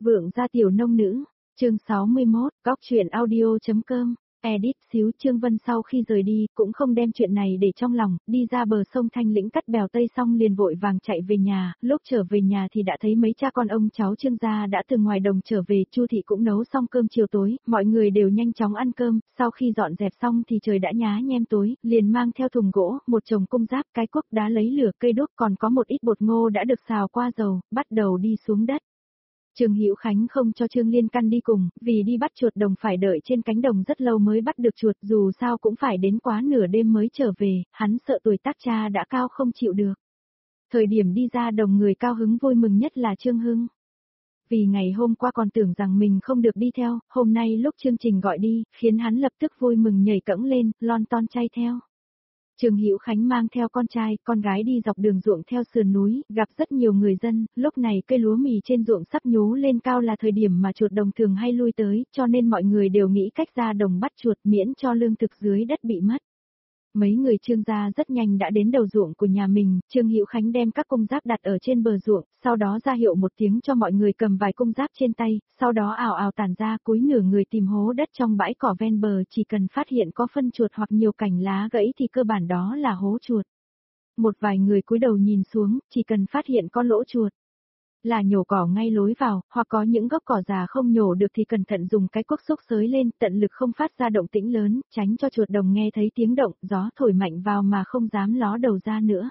Vượng gia tiểu nông nữ, chương 61, góc truyện audio.com, edit xíu. Trương Vân sau khi rời đi, cũng không đem chuyện này để trong lòng, đi ra bờ sông Thanh Lĩnh cắt bèo Tây xong liền vội vàng chạy về nhà, lúc trở về nhà thì đã thấy mấy cha con ông cháu Trương gia đã từ ngoài đồng trở về, Chu thị cũng nấu xong cơm chiều tối, mọi người đều nhanh chóng ăn cơm, sau khi dọn dẹp xong thì trời đã nhá nhem tối, liền mang theo thùng gỗ, một chồng cung giáp, cái cuốc đá lấy lửa, cây đuốc, còn có một ít bột ngô đã được xào qua dầu, bắt đầu đi xuống đất. Trương Hữu Khánh không cho Trương Liên Căn đi cùng, vì đi bắt chuột đồng phải đợi trên cánh đồng rất lâu mới bắt được chuột, dù sao cũng phải đến quá nửa đêm mới trở về, hắn sợ tuổi tác cha đã cao không chịu được. Thời điểm đi ra đồng người cao hứng vui mừng nhất là Trương Hưng. Vì ngày hôm qua còn tưởng rằng mình không được đi theo, hôm nay lúc chương trình gọi đi, khiến hắn lập tức vui mừng nhảy cẫng lên, lon ton chay theo. Trương Hữu Khánh mang theo con trai, con gái đi dọc đường ruộng theo sườn núi, gặp rất nhiều người dân, lúc này cây lúa mì trên ruộng sắp nhú lên cao là thời điểm mà chuột đồng thường hay lui tới, cho nên mọi người đều nghĩ cách ra đồng bắt chuột miễn cho lương thực dưới đất bị mất. Mấy người Trương gia rất nhanh đã đến đầu ruộng của nhà mình, Trương Hữu Khánh đem các cung giáp đặt ở trên bờ ruộng, sau đó ra hiệu một tiếng cho mọi người cầm vài cung giáp trên tay, sau đó ào ào tản ra cúi nửa người tìm hố đất trong bãi cỏ ven bờ, chỉ cần phát hiện có phân chuột hoặc nhiều cành lá gãy thì cơ bản đó là hố chuột. Một vài người cúi đầu nhìn xuống, chỉ cần phát hiện có lỗ chuột là nhổ cỏ ngay lối vào, hoặc có những gốc cỏ già không nhổ được thì cẩn thận dùng cái cuốc xúc xới lên, tận lực không phát ra động tĩnh lớn, tránh cho chuột đồng nghe thấy tiếng động, gió thổi mạnh vào mà không dám ló đầu ra nữa.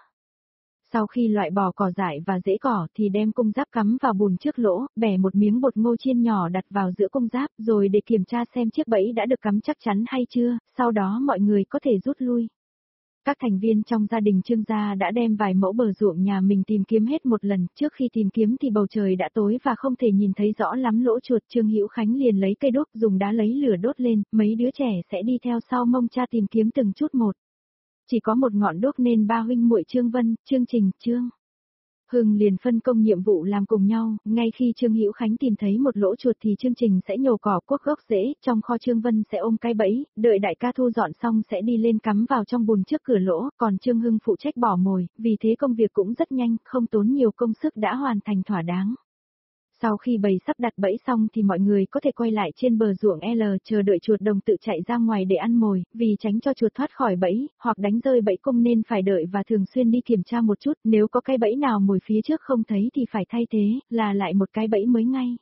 Sau khi loại bỏ cỏ dại và rễ cỏ thì đem cung giáp cắm vào bùn trước lỗ, bẻ một miếng bột ngô chiên nhỏ đặt vào giữa cung giáp rồi để kiểm tra xem chiếc bẫy đã được cắm chắc chắn hay chưa, sau đó mọi người có thể rút lui. Các thành viên trong gia đình Trương gia đã đem vài mẫu bờ ruộng nhà mình tìm kiếm hết một lần, trước khi tìm kiếm thì bầu trời đã tối và không thể nhìn thấy rõ lắm lỗ chuột. Trương Hữu Khánh liền lấy cây đuốc dùng đá lấy lửa đốt lên, mấy đứa trẻ sẽ đi theo sau mông cha tìm kiếm từng chút một. Chỉ có một ngọn đuốc nên ba huynh muội Trương Vân, Trương Trình, Trương Hưng liền phân công nhiệm vụ làm cùng nhau, ngay khi Trương Hữu Khánh tìm thấy một lỗ chuột thì Trương Trình sẽ nhổ cỏ cuốc gốc rễ, trong kho Trương Vân sẽ ôm cái bẫy, đợi đại ca thu dọn xong sẽ đi lên cắm vào trong bùn trước cửa lỗ, còn Trương Hưng phụ trách bỏ mồi, vì thế công việc cũng rất nhanh, không tốn nhiều công sức đã hoàn thành thỏa đáng. Sau khi bầy sắp đặt bẫy xong thì mọi người có thể quay lại trên bờ ruộng L chờ đợi chuột đồng tự chạy ra ngoài để ăn mồi, vì tránh cho chuột thoát khỏi bẫy, hoặc đánh rơi bẫy cung nên phải đợi và thường xuyên đi kiểm tra một chút, nếu có cái bẫy nào mồi phía trước không thấy thì phải thay thế, là lại một cái bẫy mới ngay.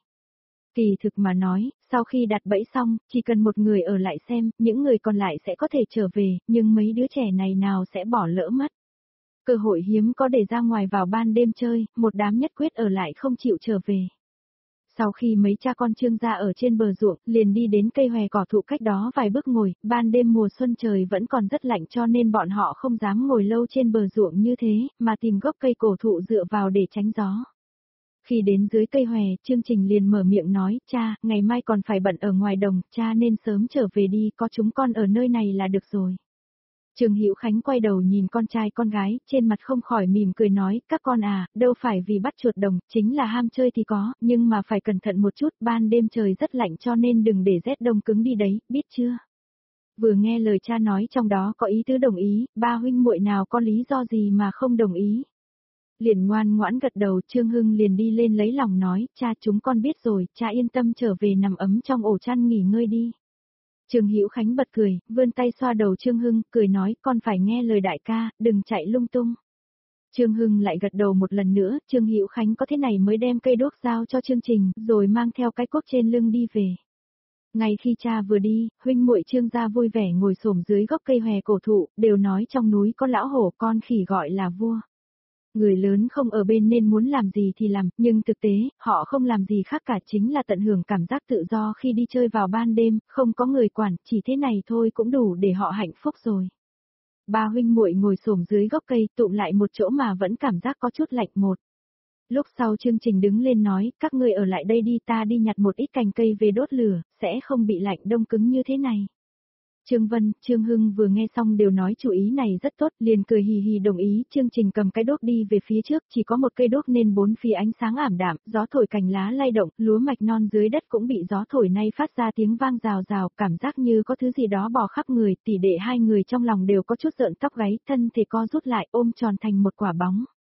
Kỳ thực mà nói, sau khi đặt bẫy xong, chỉ cần một người ở lại xem, những người còn lại sẽ có thể trở về, nhưng mấy đứa trẻ này nào sẽ bỏ lỡ mất. Cơ hội hiếm có để ra ngoài vào ban đêm chơi, một đám nhất quyết ở lại không chịu trở về. Sau khi mấy cha con Trương gia ở trên bờ ruộng, liền đi đến cây hòe cỏ thụ cách đó vài bước ngồi, ban đêm mùa xuân trời vẫn còn rất lạnh cho nên bọn họ không dám ngồi lâu trên bờ ruộng như thế, mà tìm gốc cây cổ thụ dựa vào để tránh gió. Khi đến dưới cây hòe, Trương Trình liền mở miệng nói, cha, ngày mai còn phải bận ở ngoài đồng, cha nên sớm trở về đi, có chúng con ở nơi này là được rồi. Trương Hữu Khánh quay đầu nhìn con trai con gái, trên mặt không khỏi mỉm cười nói, các con à, đâu phải vì bắt chuột đồng, chính là ham chơi thì có, nhưng mà phải cẩn thận một chút, ban đêm trời rất lạnh cho nên đừng để rét đông cứng đi đấy, biết chưa? Vừa nghe lời cha nói trong đó có ý tứ đồng ý, ba huynh muội nào có lý do gì mà không đồng ý. Liền ngoan ngoãn gật đầu, Trương Hưng liền đi lên lấy lòng nói, cha chúng con biết rồi, cha yên tâm trở về nằm ấm trong ổ chăn nghỉ ngơi đi. Trương Hữu Khánh bật cười, vươn tay xoa đầu Trương Hưng, cười nói, con phải nghe lời đại ca, đừng chạy lung tung. Trương Hưng lại gật đầu một lần nữa, Trương Hữu Khánh có thế này mới đem cây đuốc giao cho Trương Trình, rồi mang theo cái cuốc trên lưng đi về. Ngay khi cha vừa đi, huynh muội Trương gia vui vẻ ngồi xổm dưới gốc cây hòe cổ thụ, đều nói trong núi có lão hổ con khỉ gọi là vua. Người lớn không ở bên nên muốn làm gì thì làm, nhưng thực tế, họ không làm gì khác cả chính là tận hưởng cảm giác tự do khi đi chơi vào ban đêm, không có người quản, chỉ thế này thôi cũng đủ để họ hạnh phúc rồi. Ba huynh muội ngồi xổm dưới gốc cây tụm lại một chỗ mà vẫn cảm giác có chút lạnh một. Lúc sau Trương Trình đứng lên nói, các ngươi ở lại đây đi, ta đi nhặt một ít cành cây về đốt lửa, sẽ không bị lạnh đông cứng như thế này. Trương Vân, Trương Hưng vừa nghe xong đều nói chủ ý này rất tốt, liền cười hì hì đồng ý, Trương Trình cầm cái đuốc đi về phía trước, chỉ có một cây đuốc nên bốn phía ánh sáng ảm đạm, gió thổi cành lá lay động, lúa mạch non dưới đất cũng bị gió thổi nay phát ra tiếng vang rào rào, cảm giác như có thứ gì đó bò khắp người, tỷ đệ hai người trong lòng đều có chút rợn tóc gáy, thân thể co rút lại ôm tròn thành một quả bóng.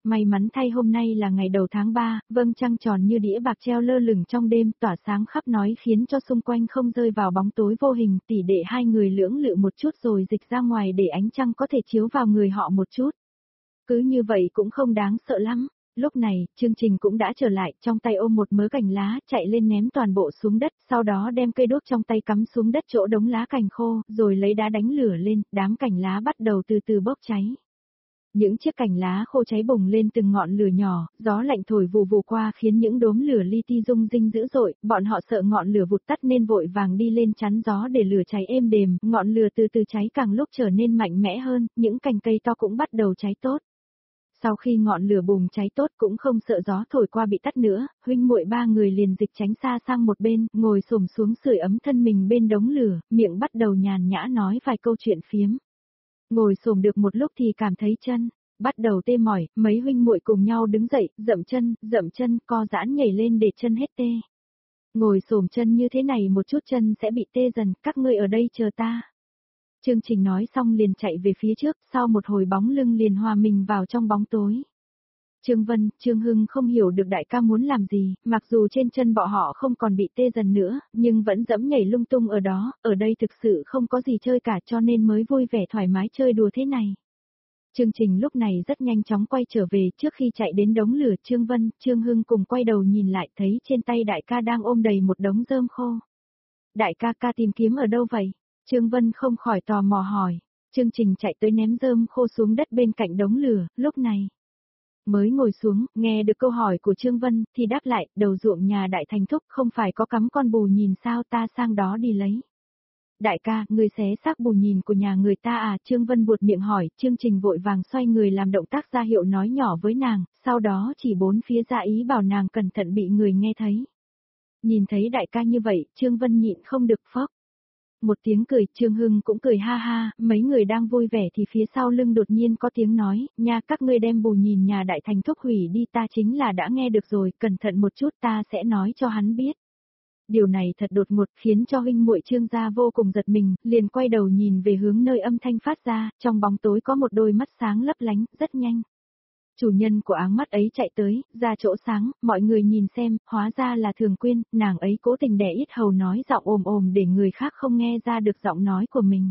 May mắn thay hôm nay là ngày đầu tháng 3, vâng trăng tròn như đĩa bạc treo lơ lửng trong đêm, tỏa sáng khắp nói khiến cho xung quanh không rơi vào bóng tối vô hình, tỷ đệ hai người lưỡng lự một chút rồi dịch ra ngoài để ánh trăng có thể chiếu vào người họ một chút. Cứ như vậy cũng không đáng sợ lắm. Lúc này, chương trình cũng đã trở lại, trong tay ôm một mớ cành lá, chạy lên ném toàn bộ xuống đất, sau đó đem cây đuốc trong tay cắm xuống đất chỗ đống lá cành khô, rồi lấy đá đánh lửa lên, đám cành lá bắt đầu từ từ bốc cháy. Những chiếc cành lá khô cháy bùng lên từng ngọn lửa nhỏ, gió lạnh thổi vù vù qua khiến những đốm lửa li ti rung rinh dữ dội, bọn họ sợ ngọn lửa vụt tắt nên vội vàng đi lên chắn gió để lửa cháy êm đềm, ngọn lửa từ từ cháy càng lúc trở nên mạnh mẽ hơn, những cành cây to cũng bắt đầu cháy tốt. Sau khi ngọn lửa bùng cháy tốt cũng không sợ gió thổi qua bị tắt nữa, huynh muội ba người liền dịch tránh xa sang một bên, ngồi xổm xuống sưởi ấm thân mình bên đống lửa, miệng bắt đầu nhàn nhã nói vài câu chuyện phiếm. Ngồi xổm được một lúc thì cảm thấy chân bắt đầu tê mỏi, mấy huynh muội cùng nhau đứng dậy, dậm chân, co giãn nhảy lên để chân hết tê. Ngồi xổm chân như thế này một chút chân sẽ bị tê dần, các ngươi ở đây chờ ta. Chương trình nói xong liền chạy về phía trước, sau một hồi bóng lưng liền hòa mình vào trong bóng tối. Trương Vân, Trương Hưng không hiểu được đại ca muốn làm gì, mặc dù trên chân bọn họ không còn bị tê dần nữa, nhưng vẫn dẫm nhảy lung tung ở đó, ở đây thực sự không có gì chơi cả cho nên mới vui vẻ thoải mái chơi đùa thế này. Chương trình lúc này rất nhanh chóng quay trở về, trước khi chạy đến đống lửa Trương Vân, Trương Hưng cùng quay đầu nhìn lại thấy trên tay đại ca đang ôm đầy một đống rơm khô. Đại ca ca tìm kiếm ở đâu vậy? Trương Vân không khỏi tò mò hỏi. Chương trình chạy tới ném rơm khô xuống đất bên cạnh đống lửa, lúc này. Mới ngồi xuống, nghe được câu hỏi của Trương Vân, thì đáp lại, đầu ruộng nhà đại thành thúc không phải có cắm con bù nhìn sao ta sang đó đi lấy. Đại ca, người xé xác bù nhìn của nhà người ta à? Trương Vân buột miệng hỏi, chương trình vội vàng xoay người làm động tác ra hiệu nói nhỏ với nàng, sau đó chỉ bốn phía ra ý bảo nàng cẩn thận bị người nghe thấy. Nhìn thấy đại ca như vậy, Trương Vân nhịn không được phốc. Một tiếng cười, Trương Hưng cũng cười ha ha, mấy người đang vui vẻ thì phía sau lưng đột nhiên có tiếng nói, nha các ngươi đem bù nhìn nhà đại thành thúc hủy đi ta chính là đã nghe được rồi, cẩn thận một chút ta sẽ nói cho hắn biết. Điều này thật đột ngột khiến cho huynh muội Trương gia vô cùng giật mình, liền quay đầu nhìn về hướng nơi âm thanh phát ra, trong bóng tối có một đôi mắt sáng lấp lánh, rất nhanh. Chủ nhân của áng mắt ấy chạy tới, ra chỗ sáng, mọi người nhìn xem, hóa ra là Thường Quyên, nàng ấy cố tình đè ít hầu nói giọng ồm ồm để người khác không nghe ra được giọng nói của mình.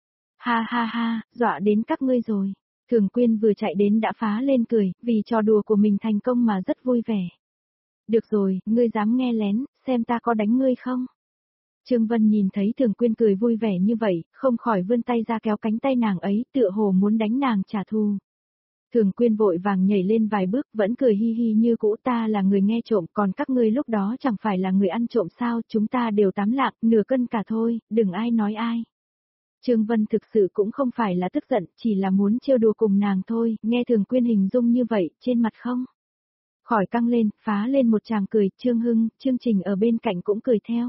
Ha ha ha, dọa đến các ngươi rồi. Thường Quyên vừa chạy đến đã phá lên cười, vì trò đùa của mình thành công mà rất vui vẻ. Được rồi, ngươi dám nghe lén, xem ta có đánh ngươi không? Trương Vân nhìn thấy Thường Quyên cười vui vẻ như vậy, không khỏi vươn tay ra kéo cánh tay nàng ấy, tựa hồ muốn đánh nàng trả thù. Thường Quyên vội vàng nhảy lên vài bước, vẫn cười hi hi như cũ, ta là người nghe trộm, còn các ngươi lúc đó chẳng phải là người ăn trộm sao, chúng ta đều 8 lạng, nửa cân cả thôi, đừng ai nói ai. Trương Vân thực sự cũng không phải là tức giận, chỉ là muốn trêu đùa cùng nàng thôi, nghe Thường Quyên hình dung như vậy, trên mặt không khỏi căng lên, phá lên một tràng cười, Trương Hưng, Chương Trình ở bên cạnh cũng cười theo.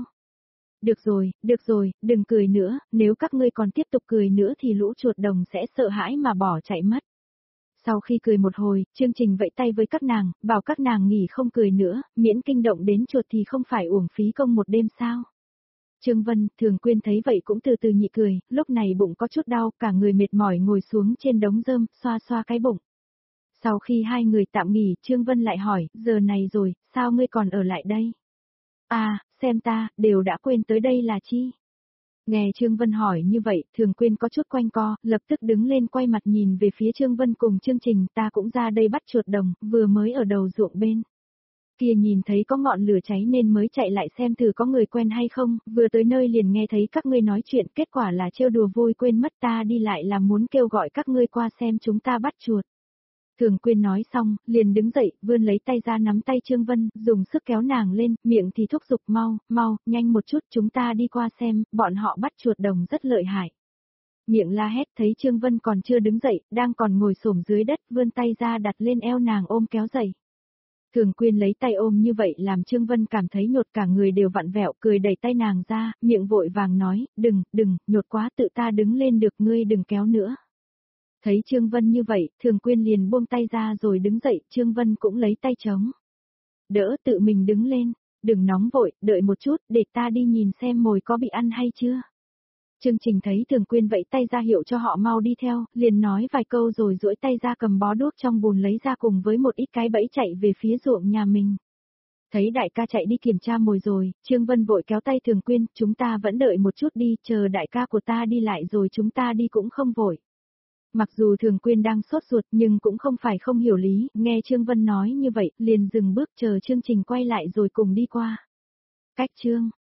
Được rồi, đừng cười nữa, nếu các ngươi còn tiếp tục cười nữa thì lũ chuột đồng sẽ sợ hãi mà bỏ chạy mất. Sau khi cười một hồi, Chương Trình vẫy tay với các nàng, bảo các nàng nghỉ không cười nữa, miễn kinh động đến chuột thì không phải uổng phí công một đêm sao. Trương Vân, Thường Quyên thấy vậy cũng từ từ nhị cười, lúc này bụng có chút đau, cả người mệt mỏi ngồi xuống trên đống rơm, xoa xoa cái bụng. Sau khi hai người tạm nghỉ, Trương Vân lại hỏi, giờ này rồi, sao ngươi còn ở lại đây? À, xem ta, đều đã quên tới đây là chi? Nghe Trương Vân hỏi như vậy, Thường Quyên có chút quanh co, lập tức đứng lên quay mặt nhìn về phía Trương Vân cùng Chương Trình, ta cũng ra đây bắt chuột đồng, vừa mới ở đầu ruộng bên. Kia nhìn thấy có ngọn lửa cháy nên mới chạy lại xem thử có người quen hay không, vừa tới nơi liền nghe thấy các ngươi nói chuyện, kết quả là trêu đùa vui quên mất ta đi lại là muốn kêu gọi các ngươi qua xem chúng ta bắt chuột. Thường Quyên nói xong, liền đứng dậy, vươn lấy tay ra nắm tay Trương Vân, dùng sức kéo nàng lên, miệng thì thúc giục mau, nhanh một chút chúng ta đi qua xem, bọn họ bắt chuột đồng rất lợi hại. Miệng la hét thấy Trương Vân còn chưa đứng dậy, đang còn ngồi xổm dưới đất, vươn tay ra đặt lên eo nàng ôm kéo dậy. Thường Quyên lấy tay ôm như vậy làm Trương Vân cảm thấy nhột cả người đều vặn vẹo, cười đẩy tay nàng ra, miệng vội vàng nói, đừng, nhột quá tự ta đứng lên được ngươi đừng kéo nữa. Thấy Trương Vân như vậy, Thường Quyên liền buông tay ra rồi đứng dậy, Trương Vân cũng lấy tay chống. Đỡ tự mình đứng lên, đừng nóng vội, đợi một chút, để ta đi nhìn xem mồi có bị ăn hay chưa. Chương Trình thấy Thường Quyên vẫy tay ra hiệu cho họ mau đi theo, liền nói vài câu rồi duỗi tay ra cầm bó đuốc trong bùn lấy ra cùng với một ít cái bẫy chạy về phía ruộng nhà mình. Thấy đại ca chạy đi kiểm tra mồi rồi, Trương Vân vội kéo tay Thường Quyên, chúng ta vẫn đợi một chút đi, chờ đại ca của ta đi lại rồi chúng ta đi cũng không vội. Mặc dù Thường Quyên đang sốt ruột nhưng cũng không phải không hiểu lý, nghe Trương Vân nói như vậy, liền dừng bước chờ Chương Trình quay lại rồi cùng đi qua. Cách Trương